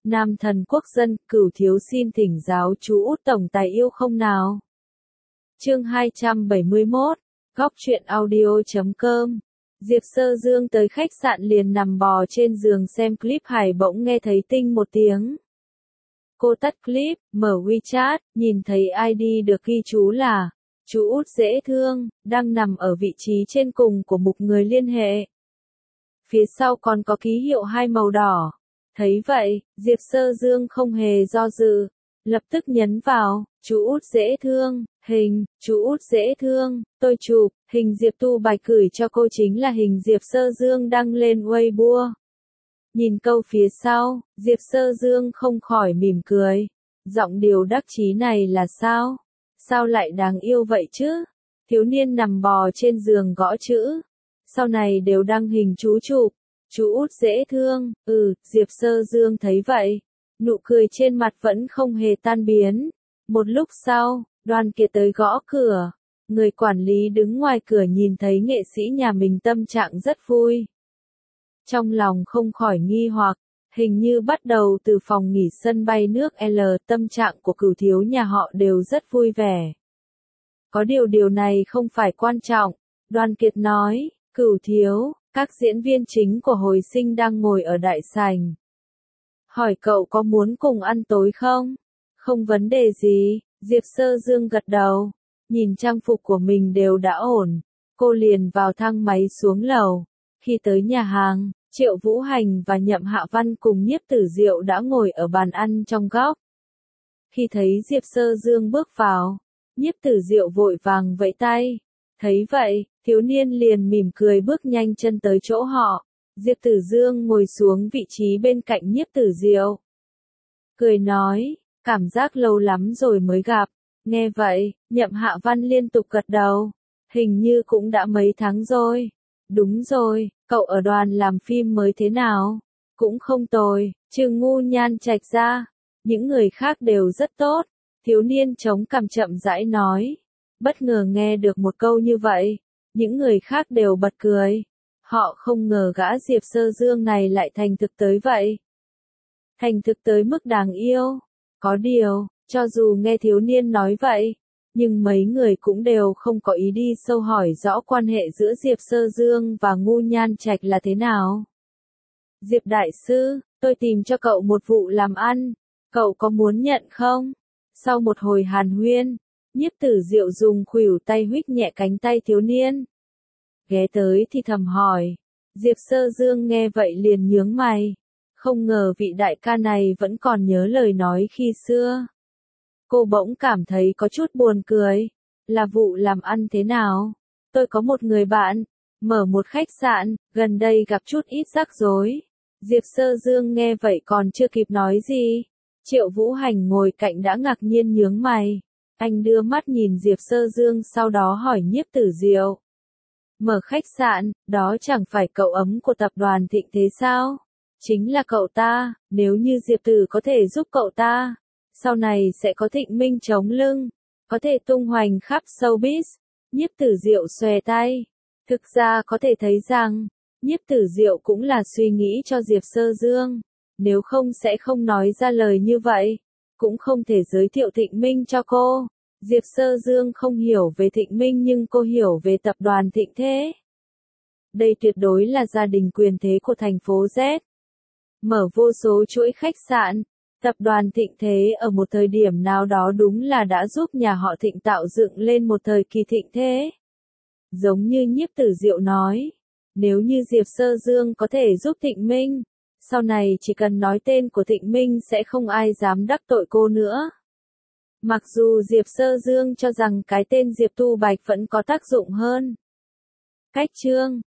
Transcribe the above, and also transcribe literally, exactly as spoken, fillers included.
Nam thần quốc dân, Cửu thiếu xin thỉnh giáo chú Út tổng tài yêu không nào. Chương hai trăm bảy mươi mốt, góc truyện audio chấm com. Diệp Sơ Dương tới khách sạn liền nằm bò trên giường xem clip hài bỗng nghe thấy tinh một tiếng. Cô tắt clip, mở WeChat, nhìn thấy i đê được ghi chú là chú Út dễ thương, đang nằm ở vị trí trên cùng của mục người liên hệ. Phía sau còn có ký hiệu hai màu đỏ. Thấy vậy, Diệp Sơ Dương không hề do dự, lập tức nhấn vào, chú Út dễ thương, hình, chú Út dễ thương, tôi chụp, hình Diệp Tu Bạch gửi cho cô chính là hình Diệp Sơ Dương đăng lên Weibo. Nhìn câu phía sau, Diệp Sơ Dương không khỏi mỉm cười. Giọng điệu đắc chí này là sao? Sao lại đáng yêu vậy chứ? Thiếu niên nằm bò trên giường gõ chữ. Sau này đều đăng hình chú chụp. Chú Út dễ thương, ừ, Diệp Sơ Dương thấy vậy. Nụ cười trên mặt vẫn không hề tan biến. Một lúc sau, Đoàn Kiệt tới gõ cửa. Người quản lý đứng ngoài cửa nhìn thấy nghệ sĩ nhà mình tâm trạng rất vui. Trong lòng không khỏi nghi hoặc, hình như bắt đầu từ phòng nghỉ sân bay nước L, tâm trạng của Cửu thiếu nhà họ đều rất vui vẻ. Có điều điều này không phải quan trọng, Đoàn Kiệt nói, Cửu thiếu, các diễn viên chính của hồi sinh đang ngồi ở đại sảnh. Hỏi cậu có muốn cùng ăn tối không? Không vấn đề gì, Diệp Sơ Dương gật đầu, nhìn trang phục của mình đều đã ổn, cô liền vào thang máy xuống lầu. Khi tới nhà hàng, Triệu Vũ Hành và Nhậm Hạ Văn cùng Nhiếp Tử Diệu đã ngồi ở bàn ăn trong góc. Khi thấy Diệp Sơ Dương bước vào, Nhiếp Tử Diệu vội vàng vẫy tay. Thấy vậy, thiếu niên liền mỉm cười bước nhanh chân tới chỗ họ. Diệp Tử Dương ngồi xuống vị trí bên cạnh Nhiếp Tử Diệu. Cười nói, cảm giác lâu lắm rồi mới gặp. Nghe vậy, Nhậm Hạ Văn liên tục gật đầu. Hình như cũng đã mấy tháng rồi. Đúng rồi, cậu ở đoàn làm phim mới thế nào? Cũng không tồi, trừ Ngu Nhan Trạch ra. Những người khác đều rất tốt. Thiếu niên chống cằm chậm rãi nói. Bất ngờ nghe được một câu như vậy. Những người khác đều bật cười. Họ không ngờ gã Diệp Sơ Dương này lại thành thực tới vậy. Thành thực tới mức đáng yêu. Có điều, cho dù nghe thiếu niên nói vậy, nhưng mấy người cũng đều không có ý đi sâu hỏi rõ quan hệ giữa Diệp Sơ Dương và Ngu Nhan Trạch là thế nào. Diệp đại sư, tôi tìm cho cậu một vụ làm ăn, cậu có muốn nhận không? Sau một hồi hàn huyên, Nhiếp Tử Diệu dùng khuỷu tay huých nhẹ cánh tay thiếu niên. Ghé tới thì thầm hỏi. Diệp Sơ Dương nghe vậy liền nhướng mày. Không ngờ vị đại ca này vẫn còn nhớ lời nói khi xưa. Cô bỗng cảm thấy có chút buồn cười. Là vụ làm ăn thế nào? Tôi có một người bạn, mở một khách sạn, gần đây gặp chút ít rắc rối. Diệp Sơ Dương nghe vậy còn chưa kịp nói gì. Triệu Vũ Hành ngồi cạnh đã ngạc nhiên nhướng mày. Anh đưa mắt nhìn Diệp Sơ Dương sau đó hỏi Nhiếp Tử Diệu. Mở khách sạn, đó chẳng phải cậu ấm của tập đoàn Thịnh Thế sao? Chính là cậu ta, nếu như Diệp Tử có thể giúp cậu ta, sau này sẽ có Thịnh Minh chống lưng, có thể tung hoành khắp showbiz. Nhiếp Tử Diệu xòe tay. Thực ra có thể thấy rằng, Nhiếp Tử Diệu cũng là suy nghĩ cho Diệp Sơ Dương, nếu không sẽ không nói ra lời như vậy, cũng không thể giới thiệu Thịnh Minh cho cô. Diệp Sơ Dương không hiểu về Thịnh Minh nhưng cô hiểu về tập đoàn Thịnh Thế. Đây tuyệt đối là gia đình quyền thế của thành phố Z. Mở vô số chuỗi khách sạn, tập đoàn Thịnh Thế ở một thời điểm nào đó đúng là đã giúp nhà họ Thịnh tạo dựng lên một thời kỳ thịnh thế. Giống như Nhiếp Tử Diệu nói, nếu như Diệp Sơ Dương có thể giúp Thịnh Minh, sau này chỉ cần nói tên của Thịnh Minh sẽ không ai dám đắc tội cô nữa. Mặc dù Diệp Sơ Dương cho rằng cái tên Diệp Tu Bạch vẫn có tác dụng hơn. Cách chương